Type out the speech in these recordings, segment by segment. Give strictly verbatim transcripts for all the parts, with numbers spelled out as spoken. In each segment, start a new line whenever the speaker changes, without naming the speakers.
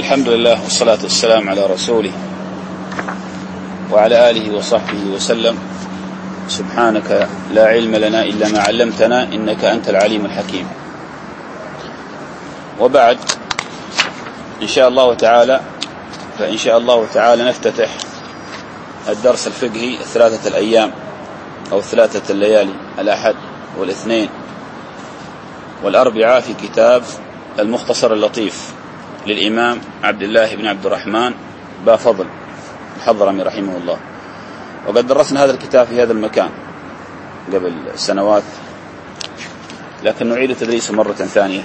الحمد لله والصلاة والسلام على رسوله وعلى آله وصحبه وسلم. سبحانك لا علم لنا إلا ما علمتنا إنك أنت العليم الحكيم. وبعد إن شاء الله تعالى فإن شاء الله تعالى نفتتح الدرس الفقهي الثلاثة الأيام أو ثلاثة الليالي الأحد والاثنين والأربعاء في كتاب المختصر اللطيف للإمام عبد الله بن عبد الرحمن بافضل الحضرمي رحمه الله. وقد درسنا هذا الكتاب في هذا المكان قبل سنوات، لكن نعيد تدريسه مرة ثانية.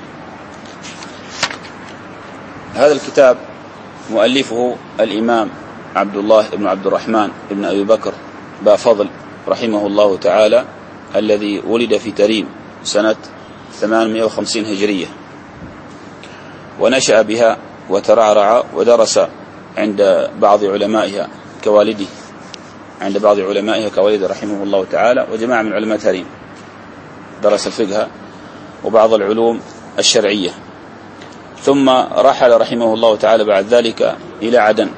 هذا الكتاب مؤلفه الإمام عبد الله بن عبد الرحمن بن أبي بكر بافضل رحمه الله تعالى، الذي ولد في تريم سنة ثمانمائة وخمسين هجرية، ونشأ بها وترعرع ودرس عند بعض علمائها كوالده عند بعض علمائها كوالده رحمه الله تعالى، وجماعة من علماء تريم درس الفقه وبعض العلوم الشرعية. ثم رحل رحمه الله تعالى بعد ذلك إلى عدن،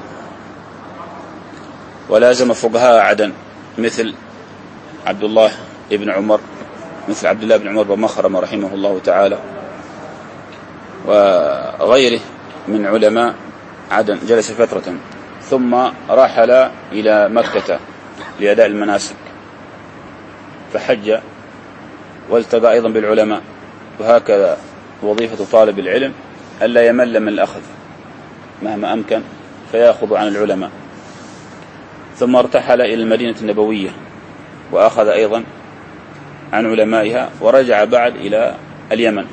ولازم فقهاء عدن مثل عبد الله بن عمر مثل عبد الله بن عمر بن مخرمة رحمه الله تعالى وغيره من علماء عدن. جلس فترة ثم رحل إلى مكة لأداء المناسك فحج والتقى أيضا بالعلماء. وهكذا وظيفة طالب العلم ألا يمل من الأخذ مهما أمكن فيأخذ عن العلماء. ثم ارتحل إلى المدينة النبوية وأخذ أيضا عن علمائها، ورجع بعد إلى اليمن،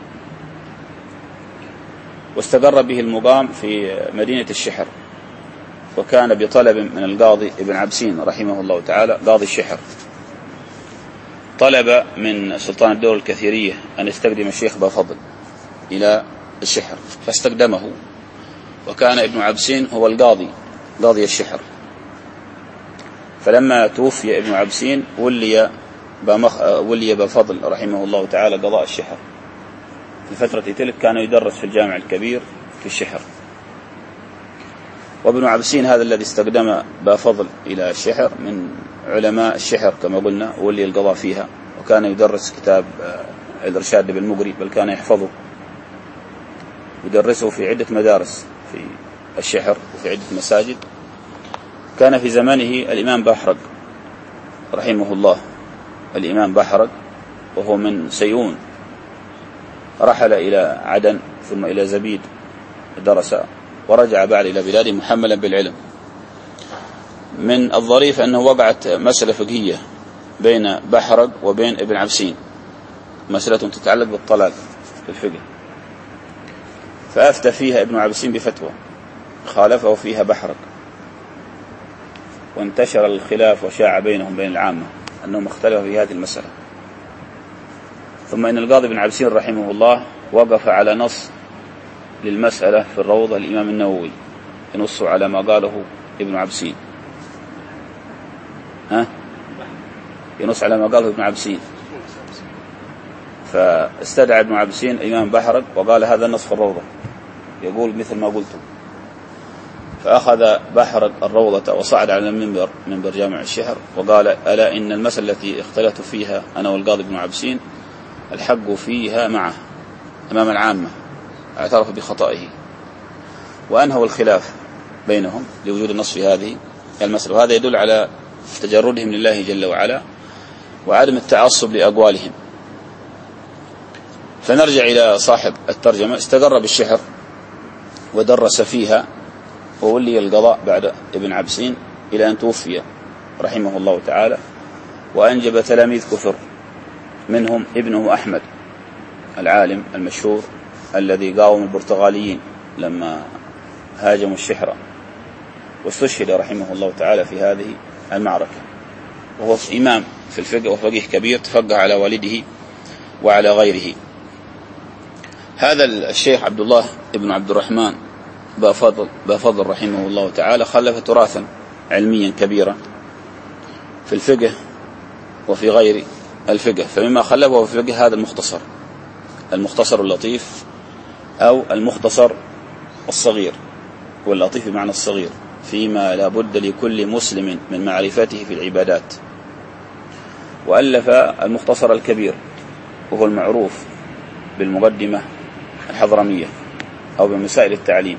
واستقر به المقام في مدينة الشحر، وكان بطلب من القاضي ابن عبسين رحمه الله تعالى قاضي الشحر، طلب من سلطان الدولة الكثيرية أن يستقدم الشيخ بافضل إلى الشحر، فاستقدمه، وكان ابن عبسين هو القاضي قاضي الشحر. فلما توفي ابن عبسين ولي ولي بافضل رحمه الله تعالى قضاء الشحر. في الفترة تلك كان يدرس في الجامع الكبير في الشحر. وابن عبسين هذا الذي استقدم بافضل إلى الشحر من علماء الشحر كما قلنا، ولي القضاء فيها، وكان يدرس كتاب الإرشاد بالمقري، بل كان يحفظه يدرسه في عدة مدارس في الشحر وفي عدة مساجد. كان في زمانه الإمام بحرق رحمه الله، الإمام بحرق وهو من سيئون، رحل إلى عدن ثم إلى زبيد درس، ورجع بعد إلى بلاده محملا بالعلم. من الظريف أنه وقعت مسألة فقهية بين بحرق وبين ابن عبسين، مسألة تتعلق بالطلاق في الفقه، فأفتى فيها ابن عبسين بفتوى خالفه فيها بحرق، وانتشر الخلاف وشاع بينهم بين العامة أنهم اختلفوا في هذه المسألة. ثم إن القاضي بن عبسين رحمه الله وقف على نص للمسألة في الروضة الإمام النووي ينص على ما قاله ابن عبسين، ها ينص على ما قاله ابن عبسين. فاستدعى ابن عبسين الإمام بحرق وقال هذا النص في الروضة يقول مثل ما قلتم. فأخذ بحرق الروضة وصعد على المنبر منبر جامع الشحر وقال ألا إن المسألة التي اختلفت فيها أنا والقاضي بن عبسين الحق فيها معه أمام العامة، اعترف بخطئه، وأنهوا الخلاف بينهم لوجود النص في هذه المسألة. وهذا يدل على تجردهم لله جل وعلا وعدم التعصب لأقوالهم. فنرجع إلى صاحب الترجمة. استقر بالشحر ودرس فيها وولي القضاء بعد ابن عبسين إلى أن توفي رحمه الله تعالى، وأنجب تلاميذ كثر، منهم ابنه أحمد العالم المشهور الذي قاوم البرتغاليين لما هاجموا الشحرة، واستشهد رحمه الله تعالى في هذه المعركة، وهو إمام في الفقه وفقيه كبير تفقه على والده وعلى غيره. هذا الشيخ عبد الله بن عبد الرحمن بافضل بافضل رحمه الله تعالى خلف تراثا علميا كبيرا في الفقه وفي غير الفقه. فمما خلفه في الفقه هذا المختصر المختصر اللطيف أو المختصر الصغير، واللطيف بمعنى الصغير، فيما لا بد لكل مسلم من معرفته في العبادات. وألف المختصر الكبير، وهو المعروف بالمقدمة الحضرمية أو بمسائل التعليم.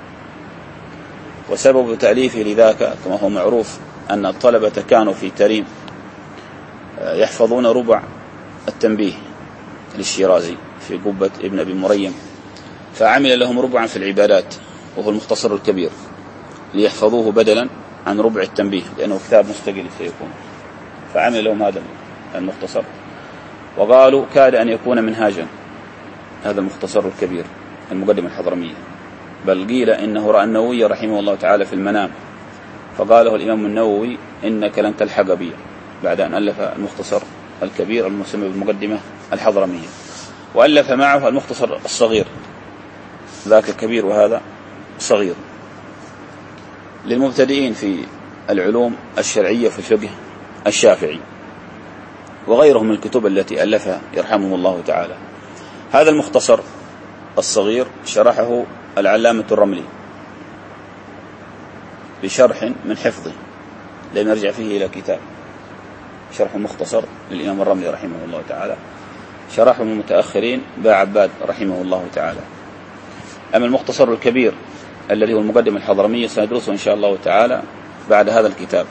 وسبب تأليفه لذاك كما هو معروف أن الطلبة كانوا في تريم يحفظون ربع التنبيه للشيرازي في قبة ابن أبي مريم، فعمل لهم ربعا في العبادات وهو المختصر الكبير ليحفظوه بدلا عن ربع التنبيه، لأنه كتاب مستقل سيكون، فعمل لهم هذا المختصر. وقالوا كاد أن يكون منهاجا هذا المختصر الكبير المقدمة الحضرمية، بل قيل إنه رأى النووي رحمه الله تعالى في المنام فقاله الإمام النووي إنك لن تلحق بي، بعد أن ألف المختصر الكبير المسمى بالمقدمة الحضرمية. وألف معه المختصر الصغير، ذاك الكبير وهذا صغير، للمبتدئين في العلوم الشرعية في الفقه الشافعي وغيرهم من الكتب التي ألفها يرحمه الله تعالى. هذا المختصر الصغير شرحه العلامة الرملي بشرح من حفظه، لم يرجع فيه إلى كتاب، شرح مختصر للإمام الرملي رحمه الله تعالى، شرحه من المتأخرين با عباد رحمه الله تعالى. أما المختصر الكبير الذي هو المقدمة الحضرمية سندرسه إن شاء الله تعالى بعد هذا الكتاب،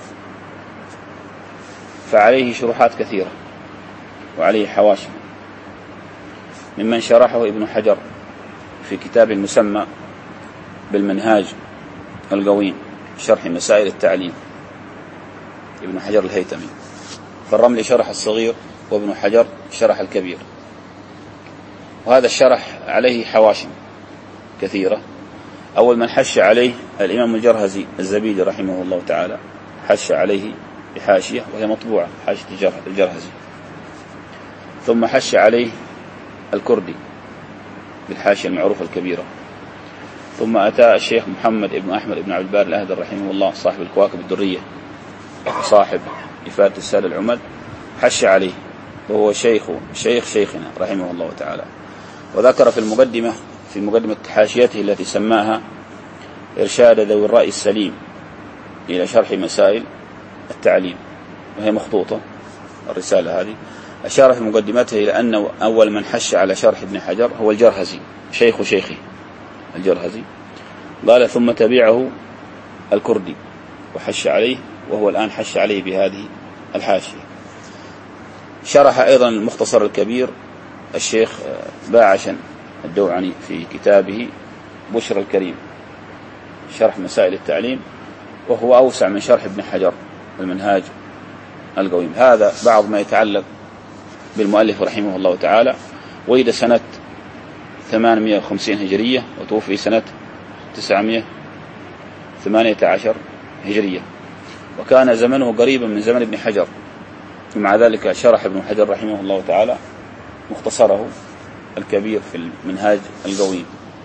فعليه شروحات كثيرة وعليه حواشي، ممن شرحه ابن حجر في كتاب المسمى بالمنهاج القويم شرح مسائل التعليم، ابن حجر الهيتمي. فالرملي شرح الصغير وابن حجر شرح الكبير، وهذا الشرح عليه حواشي كثيرة. أول من حش عليه الإمام الجرهزي الزبيدي رحمه الله تعالى، حش عليه بحاشية وهي مطبوعة، حاشية الجرهزي. ثم حش عليه الكردي بالحاشية المعروفة الكبيرة. ثم أتى الشيخ محمد ابن أحمد ابن عبد الباري الأهدر رحمه الله صاحب الكواكب الدرية صاحب إفادة السادة العمد، حش عليه، وهو شيخ شيخ شيخنا رحمه الله تعالى. وذكر في المقدمة في مقدمة حاشيته التي سماها إرشاد ذوي الرأي السليم إلى شرح مسائل التعليم، وهي مخطوطة الرسالة هذه، أشار في مقدمته إلى أن أول من حش على شرح ابن حجر هو الجرهزي شيخ شيخه الجرهزي. قال ثم تبعه الكردي وحش عليه، وهو الآن حش عليه بهذه الحاشية. شرح أيضا المختصر الكبير الشيخ باعشا الدوعني في كتابه بشر الكريم شرح مسائل التعليم، وهو أوسع من شرح ابن حجر المنهاج القويم. هذا بعض ما يتعلق بالمؤلف رحمه الله تعالى. ولد سنة ثمانمائة وخمسين هجرية وتوفي سنة تسعمائة وثمانية عشر هجرية، وكان زمنه قريبا من زمن ابن حجر، ومع ذلك شرح ابن حجر رحمه الله تعالى مختصره الكبير في المنهاج القويم.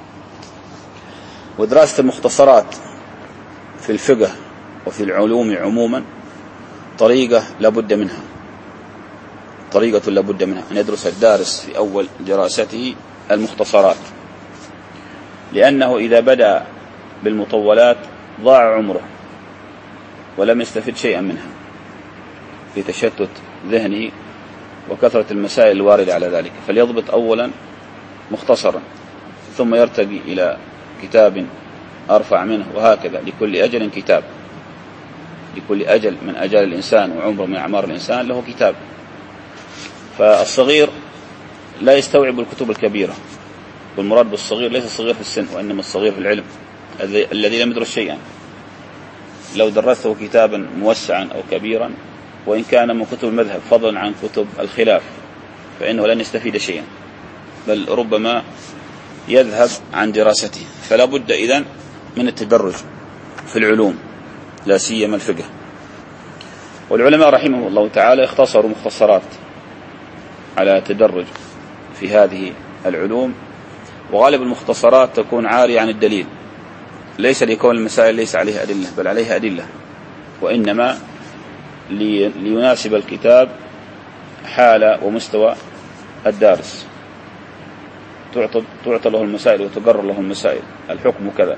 ودراسة المختصرات في الفقه وفي العلوم عموما طريقة لابد منها، طريقة لابد منها أن يدرس الدارس في أول دراسته المختصرات، لأنه إذا بدأ بالمطولات ضاع عمره ولم يستفد شيئا منها لتشتت ذهنه وكثرة المسائل الواردة على ذلك. فليضبط أولا مختصرا ثم يرتقي إلى كتاب أرفع منه، وهكذا لكل أجل كتاب، لكل أجل من أجال الإنسان وعمره من أعمار الإنسان له كتاب. فالصغير لا يستوعب الكتب الكبيرة، والمراد بالصغير ليس الصغير في السن، وإنما الصغير في العلم الذي لم يدرس شيئا. لو درسته كتابا موسعا أو كبيرا وإن كان من كتب المذهب فضلا عن كتب الخلاف فإنه لن يستفيد شيئا، بل ربما يذهب عن دراسته. فلا بد إذن من التدرج في العلوم لا سيما الفقه. والعلماء رحمه الله تعالى اختصروا مختصرات على تدرج في هذه العلوم، وغالب المختصرات تكون عارية عن الدليل، ليس لكون المسائل ليس عليها أدلة بل عليها أدلة، وإنما ليناسب الكتاب حال ومستوى الدارس. تعطى, تعطى له المسائل وتقرر له المسائل، الحكم كذا.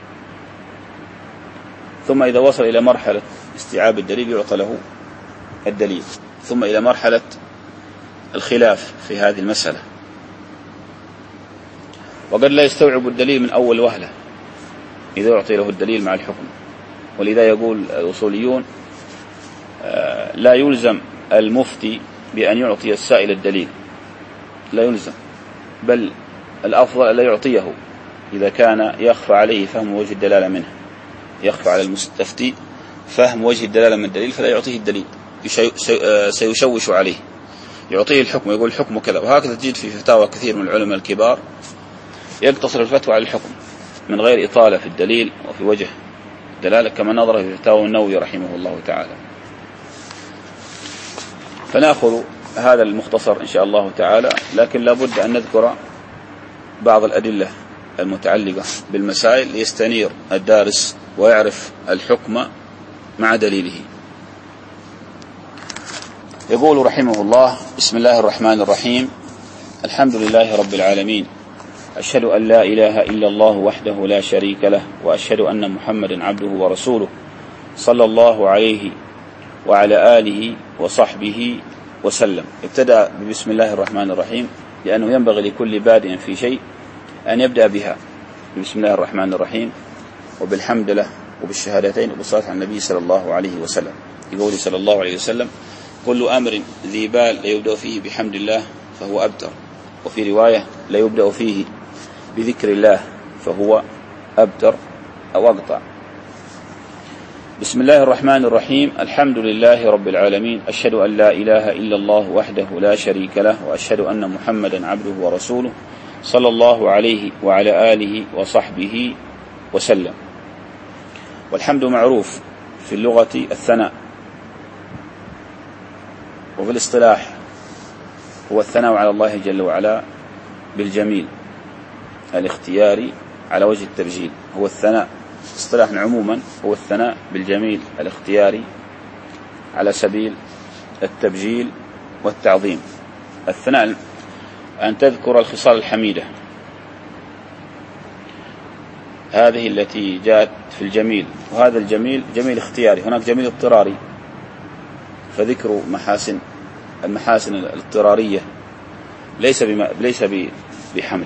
ثم إذا وصل إلى مرحلة استيعاب الدليل يعطى له الدليل، ثم إلى مرحلة الخلاف في هذه المسألة، وقد لا يستوعب الدليل من أول وهلة إذا يعطي له الدليل مع الحكم. ولذا يقول الأصوليون لا يلزم المفتي بأن يعطي السائل الدليل، لا يلزم، بل الأفضل لا يعطيه إذا كان يخفى عليه فهم وجه الدلالة منه، يخفى على المستفتي فهم وجه الدلالة من الدليل فلا يعطيه الدليل، سيشوش عليه، يعطيه الحكم، يقول الحكم كذا. وهكذا تجد في فتاوى كثير من العلماء الكبار يقتصر الفتوى على الحكم من غير إطالة في الدليل وفي وجه دلالة، كما نظر في فتاوى النووي رحمه الله تعالى. فنأخذ هذا المختصر إن شاء الله تعالى، لكن لابد أن نذكر بعض الأدلة المتعلقة بالمسائل ليستنير الدارس ويعرف الحكم مع دليله. يقول رحمه الله: بسم الله الرحمن الرحيم، الحمد لله رب العالمين، أشهد أن لا إله إلا الله وحده لا شريك له، وأشهد أن محمدا عبده ورسوله صلى الله عليه وعلى آله وصحبه وسلم. ابتدأ بسم الله الرحمن الرحيم لأنه ينبغي لكل بادئ في شيء أن يبدأ بها، بسم الله الرحمن الرحيم وبالحمد له وبالشهادتين وبالصلاة على النبي صلى الله عليه وسلم. يقول صلى الله عليه وسلم: كل أمر ذي بال لا يبدأ فيه بحمد الله فهو أبتر، وفي رواية لا يبدأ فيه بذكر الله فهو أبتر أو أقطع. بسم الله الرحمن الرحيم، الحمد لله رب العالمين، أشهد أن لا إله إلا الله وحده لا شريك له، وأشهد أن محمدا عبده ورسوله صلى الله عليه وعلى آله وصحبه وسلم. والحمد معروف في اللغة الثناء، وفي الاصطلاح هو الثناء على الله جل وعلا بالجميل الاختياري على وجه التبجيل. هو الثناء اصطلاحا عموما هو الثناء بالجميل الاختياري على سبيل التبجيل والتعظيم. الثناء أن تذكر الخصال الحميدة هذه التي جاءت في الجميل، وهذا الجميل جميل اختياري، هناك جميل اضطراري، فذكر محاسن المحاسن الاضطرارية ليس بما ليس بحمد،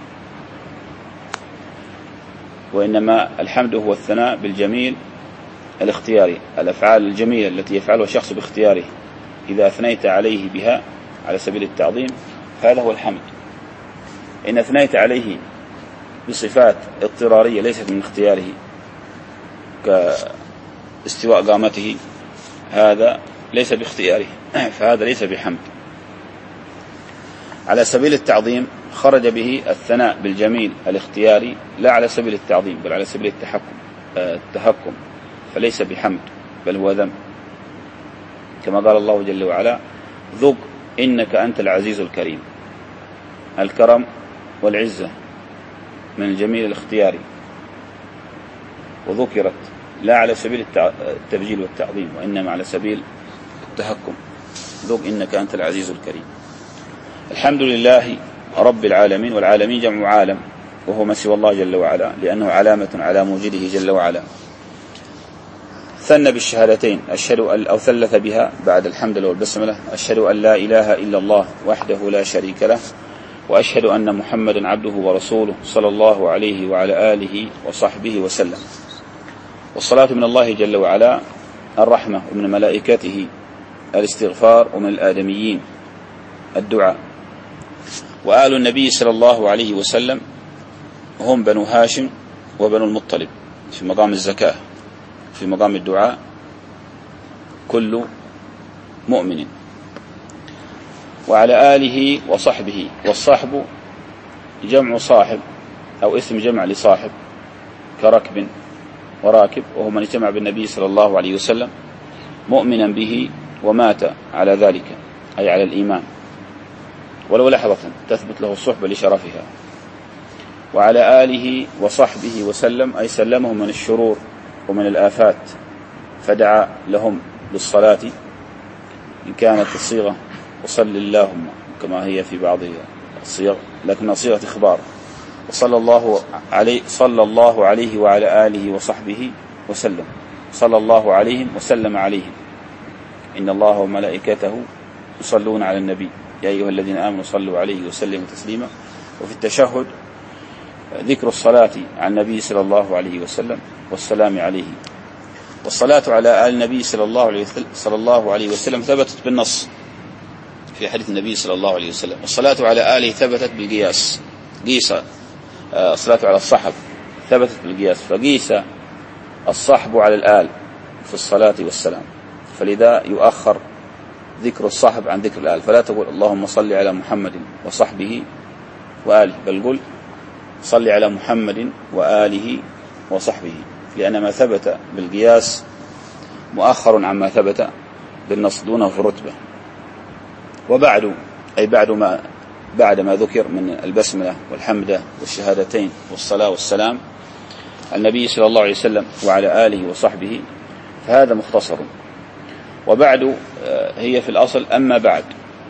وإنما الحمد هو الثناء بالجميل الاختياري، الأفعال الجميلة التي يفعلها الشخص باختياره إذا أثنيت عليه بها على سبيل التعظيم هذا هو الحمد. إن أثنيت عليه بصفات اضطرارية ليست من اختياره كاستواء قامته هذا ليس باختياره فهذا ليس بحمد. على سبيل التعظيم خرج به الثناء بالجميل الاختياري لا على سبيل التعظيم بل على سبيل التحكم التهكم، فليس بحمد بل هو ذم، كما قال الله جل وعلا: ذق إنك أنت العزيز الكريم. الكرم والعزة من الجميل الاختياري، وذكرت لا على سبيل التبجيل والتعظيم وإنما على سبيل التهكم. ذق إنك أنت العزيز الكريم. الحمد لله رب العالمين، والعالمين جمع عالم وهو ما سوى الله جل وعلا، لأنه علامة على موجوده جل وعلا. ثنى بالشهادتين أشهد أن أو ثلث بها بعد الحمد لله والبسملة: أشهد أن لا إله إلا الله وحده لا شريك له، وأشهد أن محمدا عبده ورسوله صلى الله عليه وعلى آله وصحبه وسلم. والصلاة من الله جل وعلا الرحمة، ومن ملائكته الاستغفار، ومن الآدميين الدعاء. وآل النبي صلى الله عليه وسلم هم بنو هاشم وبنو المطلب في مقام الزكاة، في مقام الدعاء كل مؤمن. وعلى آله وصحبه، والصحب جمع صاحب أو اسم جمع لصاحب كركب وراكب، وهو من اجتمع بالنبي صلى الله عليه وسلم مؤمنا به ومات على ذلك أي على الإيمان ولو لحظة تثبت له الصحبة لشرفها. وعلى آله وصحبه وسلم أي سلمهم من الشرور ومن الآفات، فدعا لهم بالصلاة إن كانت الصيغة وصل اللهم كما هي في بعض الصيغ لكنها صيغة إخبار. وصلى الله عليه صلى الله عليه وعلى آله وصحبه وسلم. صلى الله عليهم وسلم عليهم. إن الله وملائكته يصلون على النبي يا أيها الذين آمنوا صلوا عليه وسلموا تسليما. وفي التشهد ذكر الصلاة على النبي صلى الله عليه وسلم والسلام عليه. والصلاة على آل النبي صلى الله عليه وسلم صلى الله عليه وسلم ثبتت بالنص في حديث النبي صلى الله عليه وسلم. والصلاة على آله ثبتت بالقياس. قيس الصلاة على الصحب ثبتت بالقياس، فقيس الصحب على الآل في الصلاة والسلام، فلذا يؤخر ذكر الصحب عن ذكر الآل. فلا تقول اللهم صل على محمد وصحبه وآله، بل قل صل على محمد وآله وصحبه، لأن ما ثبت بالقياس مؤخر عما ثبت بالنص دونه في الرتبة. وبعد أي بعد ما بعد ما ذكر من البسملة والحمدة والشهادتين والصلاة والسلام على النبي صلى الله عليه وسلم وعلى آله وصحبه، فهذا مختصر. وبعد هي في الأصل أما بعد،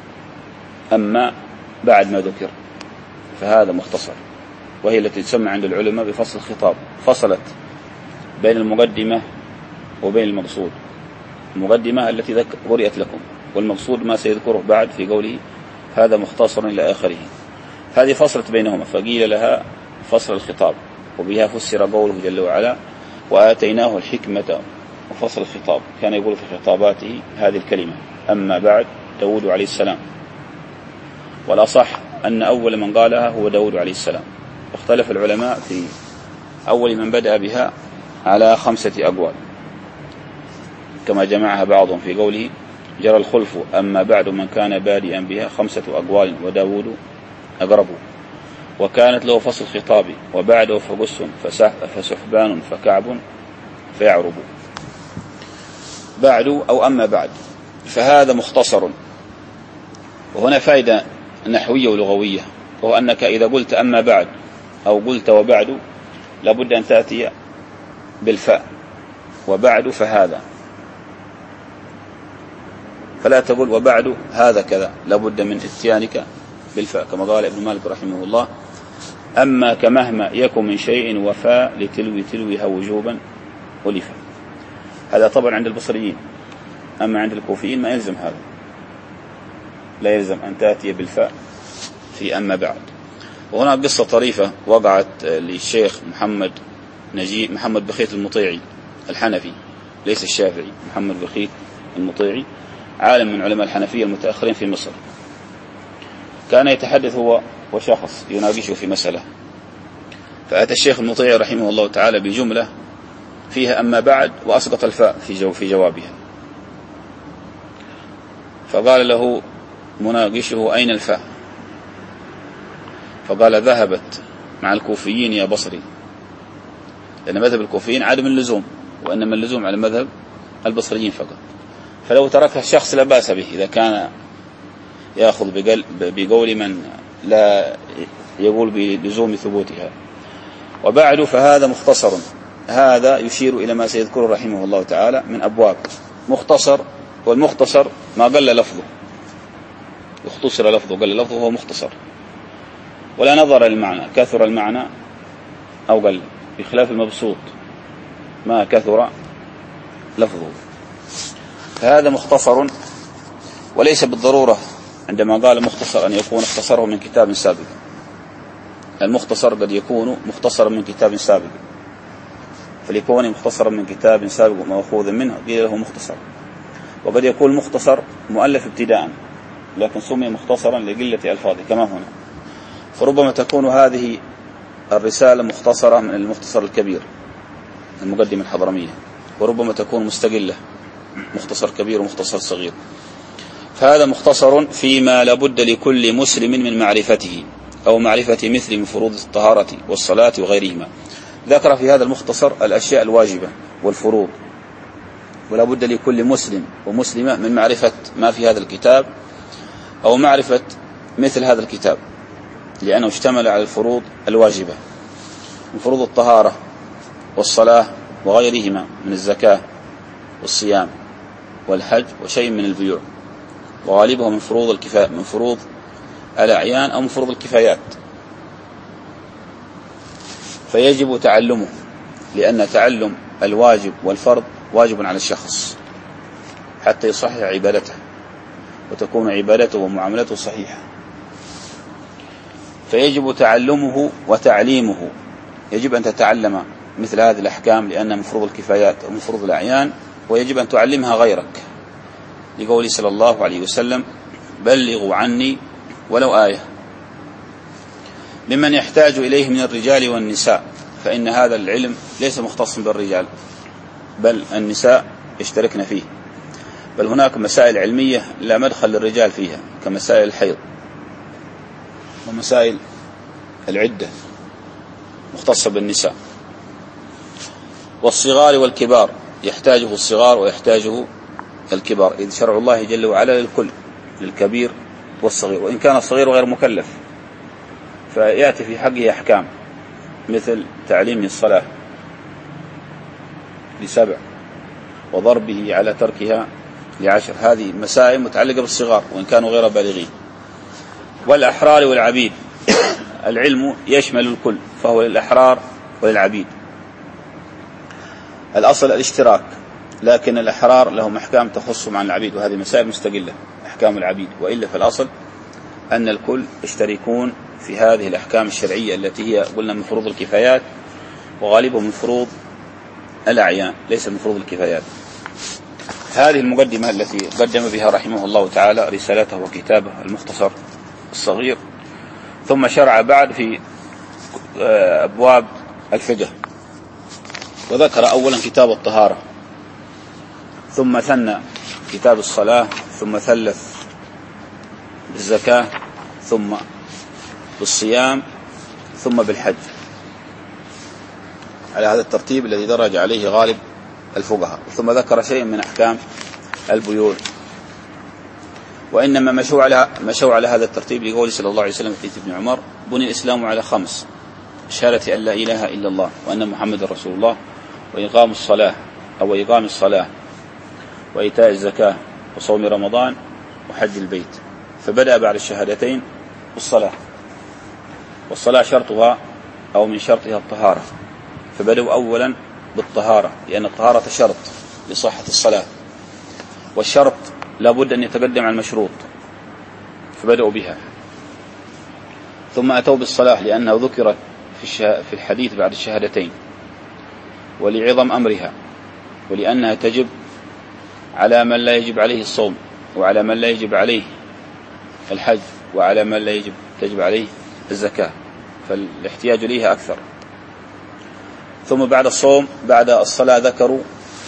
أما بعد ما ذكر، فهذا مختصر، وهي التي تسمى عند العلماء بفصل الخطاب. فصلت بين المقدمة وبين المقصود. المقدمة التي قرأت لكم، والمقصود ما سيذكره بعد في قوله هذا مختصر إلى آخره. هذه فصلت بينهما فقيل لها فصل الخطاب، وبها فسر قوله جل وعلا وآتيناه الحكمة وفصل الخطاب. كان يقول في خطاباته هذه الكلمة أما بعد داود عليه السلام، والأصح أن أول من قالها هو داود عليه السلام. اختلف العلماء في أول من بدأ بها على خمسة أقوال، كما جمعها بعضهم في قوله جرى الخلف أما بعد من كان بادئا بها خمسة أقوال وداود أقرب، وكانت له فصل خطاب وبعده فقس فسحبان فكعب فيعرب. بعد أو أما بعد، فهذا مختصر. وهنا فائدة نحوية ولغوية، وهو أنك إذا قلت أما بعد أو قلت وبعد لابد أن تأتي بالفاء، وبعد فهذا، فلا تقول وبعد هذا كذا، لابد من اتيانك بالفاء، كما قال ابن مالك رحمه الله أما كمهما يكن من شيء وفاء لتلوي تلويها وجوبا ولفا. هذا طبعا عند البصريين، أما عند الكوفيين ما يلزم هذا، لا يلزم أن تأتي بالفاء في أما بعد. وهنا قصة طريفة وقعت للشيخ محمد نجيب محمد بخيت المطيعي الحنفي، ليس الشافعي، محمد بخيت المطيعي عالم من علماء الحنفية المتأخرين في مصر. كان يتحدث هو وشخص يناقشه في مسألة، فأتى الشيخ المطيعي رحمه الله تعالى بجملة فيها أما بعد وأسقط الفاء في جو في جوابها، فقال له مناقشه أين الفاء؟ فقال ذهبت مع الكوفيين يا بصري، لأن مذهب الكوفيين عدم اللزوم، وإنما اللزوم على مذهب البصريين فقط. فلو تركها الشخص لا بأس به إذا كان يأخذ بقول من لا يقول بلزوم ثبوتها. وبعد فهذا مختصر، هذا يشير إلى ما سيذكره رحمه الله تعالى من أبواب. مختصر، والمختصر ما قل لفظه، اختصر لفظه قل لفظه هو مختصر، ولا نظر للمعنى كثر المعنى أو قل، بخلاف المبسوط ما كثر لفظه. فهذا مختصر، وليس بالضرورة عندما قال مختصر أن يكون اختصره من كتاب سابق. المختصر قد يكون مختصرا من كتاب سابق، فليكون مختصرا من كتاب سابق مأخوذ منه قيل له مختصر. وقد يكون مختصر مؤلف ابتداء لكن سمي مختصرا لقلة ألفاظه كما هنا. فربما تكون هذه الرسالة مختصرة من المختصر الكبير المقدمة الحضرمية، وربما تكون مستقلة مختصر كبير ومختصر صغير. فهذا مختصر فيما لابد لكل مسلم من معرفته أو معرفة مثل من فروض الطهارة والصلاة وغيرهما. ذكر في هذا المختصر الأشياء الواجبة والفروض، ولا بد لكل مسلم ومسلمة من معرفة ما في هذا الكتاب أو معرفة مثل هذا الكتاب، لأنه اشتمل على الفروض الواجبة من فروض الطهارة والصلاة وغيرهما من الزكاة والصيام والحج وشيء من البيوع، وغالبه من فروض الكفاية من فروض الأعيان أو من فروض الكفايات، فيجب تعلمه، لأن تعلم الواجب والفرض واجب على الشخص حتى يصحح عبادته وتكون عبادته ومعاملته صحيحة. فيجب تعلمه وتعليمه، يجب أن تتعلم مثل هذه الأحكام لأنها من فروض الكفايات ومن فروض الأعيان، ويجب أن تعلمها غيرك، لقوله صلى الله عليه وسلم: بلغوا عني ولو آية، ممن يحتاج إليه من الرجال والنساء، فإن هذا العلم ليس مختصا بالرجال بل النساء يشتركن فيه، بل هناك مسائل علمية لا مدخل للرجال فيها كمسائل الحيض ومسائل العدة مختصة بالنساء، والصغار والكبار يحتاجه الصغار ويحتاجه الكبار، إذ شرع الله جل وعلا للكل، للكبير والصغير، وإن كان الصغير غير مكلف فيأتي في حقه أحكام مثل تعليم الصلاة لسبع وضربه على تركها لعشر، هذه مسائل متعلقة بالصغار وإن كانوا غير بالغين. والأحرار والعبيد العلم يشمل الكل، فهو للأحرار وللعبيد. الأصل الاشتراك، لكن الأحرار لهم أحكام تخصهم عن العبيد، وهذه مسائل مستقلة أحكام العبيد، وإلا في الأصل أن الكل يشتركون في هذه الأحكام الشرعية التي هي قلنا من فروض الكفايات، وغالبا من فروض الأعيان ليس من فروض الكفايات. هذه المقدمة التي قدم بها رحمه الله تعالى رسالته وكتابه المختصر الصغير، ثم شرع بعد في أبواب الفقه، وذكر أولا كتاب الطهارة، ثم ثنى كتاب الصلاة، ثم ثلث بالزكاة، ثم بالصيام، ثم بالحج، على هذا الترتيب الذي درج عليه غالب الفقهاء. ثم ذكر شيء من أحكام البيوع، وإنما مشوا على مشوا على هذا الترتيب لقول صلى الله عليه وسلم في حديث ابن عمر: بني الإسلام على خمس: شهادة أن لا إله إلا الله وأن محمد رسول الله، وإقام الصلاة أو إقام الصلاة، وإيتاء الزكاة، وصوم رمضان، وحج البيت. فبدأ بعد الشهادتين بالصلاة، والصلاة شرطها أو من شرطها الطهارة، فبدأوا أولا بالطهارة لأن الطهارة شرط لصحة الصلاة، والشرط لابد أن يتقدم على المشروط، فبدأوا بها. ثم أتوا بالصلاة لأنها ذكرت في الحديث بعد الشهادتين، ولعظم أمرها، ولأنها تجب على من لا يجب عليه الصوم، وعلى من لا يجب عليه الحج، وعلى من لا يجب تجب عليه الزكاة، فالاحتياج ليها أكثر. ثم بعد الصوم بعد الصلاة ذكروا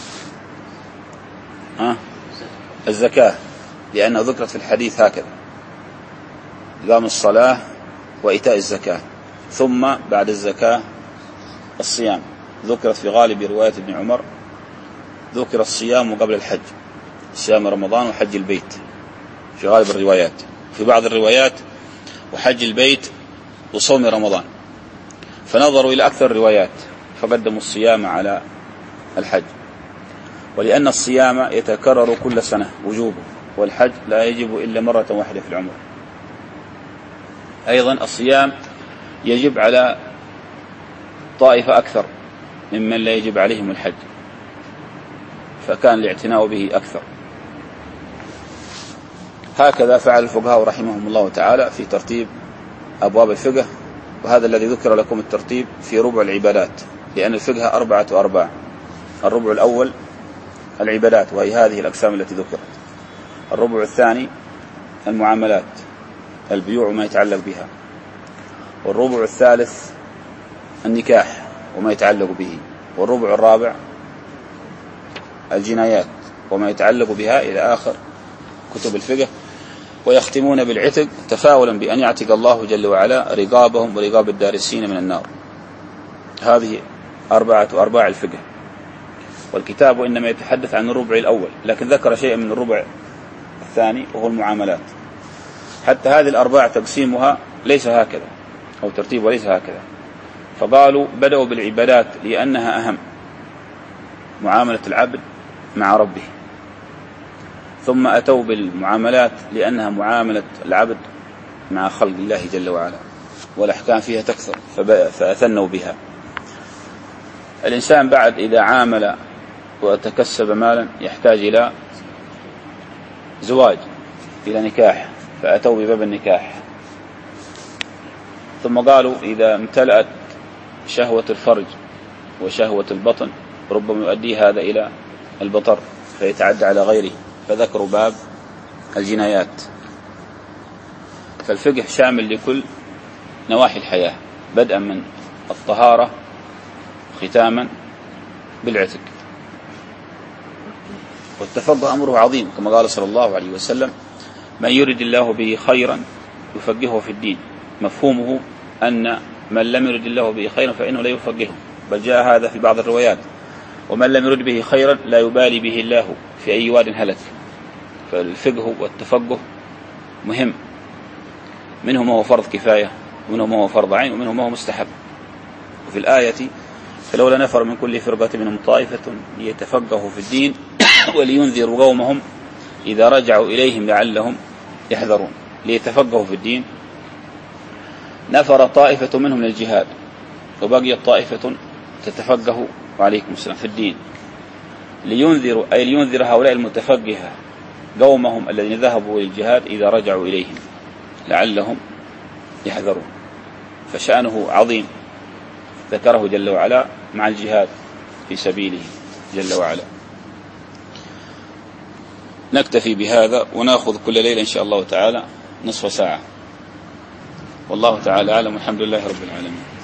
ها الزكاة لأنها ذكرت في الحديث هكذا: إقام الصلاة وإيتاء الزكاة. ثم بعد الزكاة الصيام، ذكرت في غالب رواية ابن عمر، ذكر الصيام قبل الحج، صيام رمضان وحج البيت في غالب الروايات، في بعض الروايات وحج البيت وصوم رمضان، فنظروا إلى أكثر الروايات فقدموا الصيام على الحج، ولأن الصيام يتكرر كل سنة وجوبه، والحج لا يجب إلا مرة واحدة في العمر. أيضا الصيام يجب على طائفة أكثر ممن لا يجب عليهم الحج، فكان الاعتناء به أكثر. هكذا فعل الفقهاء رحمهم الله تعالى في ترتيب أبواب الفقه، وهذا الذي ذكر لكم الترتيب في ربع العبادات، لأن الفقه أربعة أرباع: الربع الأول العبادات وهي هذه الأقسام التي ذكرت، الربع الثاني المعاملات البيوع وما يتعلق بها، والربع الثالث النكاح وما يتعلق به، والربع الرابع الجنايات وما يتعلق بها إلى آخر كتب الفقه، ويختمون بالعتق تفاؤلا بأن يعتق الله جل وعلا رقابهم ورقاب الدارسين من النار. هذه أربعة أرباع الفقه، والكتاب إنما يتحدث عن الربع الأول، لكن ذكر شيئا من الربع الثاني وهو المعاملات. حتى هذه الأرباع تقسيمها ليس هكذا أو ترتيبها ليس هكذا، فقالوا بدأوا بالعبادات لأنها أهم، معاملة العبد مع ربه، ثم أتوا بالمعاملات لأنها معاملة العبد مع خلق الله جل وعلا، والأحكام فيها تكثر فأثنوا بها. الإنسان بعد إذا عامل وتكسب مالا يحتاج إلى زواج، إلى نكاح، فأتوا بباب النكاح. ثم قالوا إذا امتلأت شهوة الفرج وشهوة البطن ربما يؤدي هذا إلى البطر فيتعدى على غيره، فذكروا باب الجنايات. فالفقه شامل لكل نواحي الحياة، بدءا من الطهارة ختاما بالعتق. والتفقه أمره عظيم، كما قال صلى الله عليه وسلم: من يرد الله به خيرا يفقهه في الدين. مفهومه أن من لم يرد الله به خيرا فإنه لا يفقهه، بل جاء هذا في بعض الروايات: ومن لم يرد به خيرا لا يبالي به الله في أي واد هلك. فالفقه والتفقه مهم، منه ما هو فرض كفاية، ومنه ما هو فرض عين، ومنه ما هو مستحب. وفي الآية: فلولا نفر من كل فرقة منهم طائفة ليتفقهوا في الدين ولينذروا قومهم إذا رجعوا إليهم لعلهم يحذرون. ليتفقهوا في الدين، نفر طائفة منهم للجهاد، وبقيت طائفة تتفقه وعليكم السلام في الدين. لينذروا أي لينذر هؤلاء المتفقهة قومهم الذين ذهبوا للجهاد إذا رجعوا إليهم لعلهم يحذرون. فشأنه عظيم، ذكره جل وعلا مع الجهاد في سبيله جل وعلا. نكتفي بهذا ونأخذ كل ليلة إن شاء الله تعالى نصف ساعة، والله تعالى أعلم، والحمد لله رب العالمين.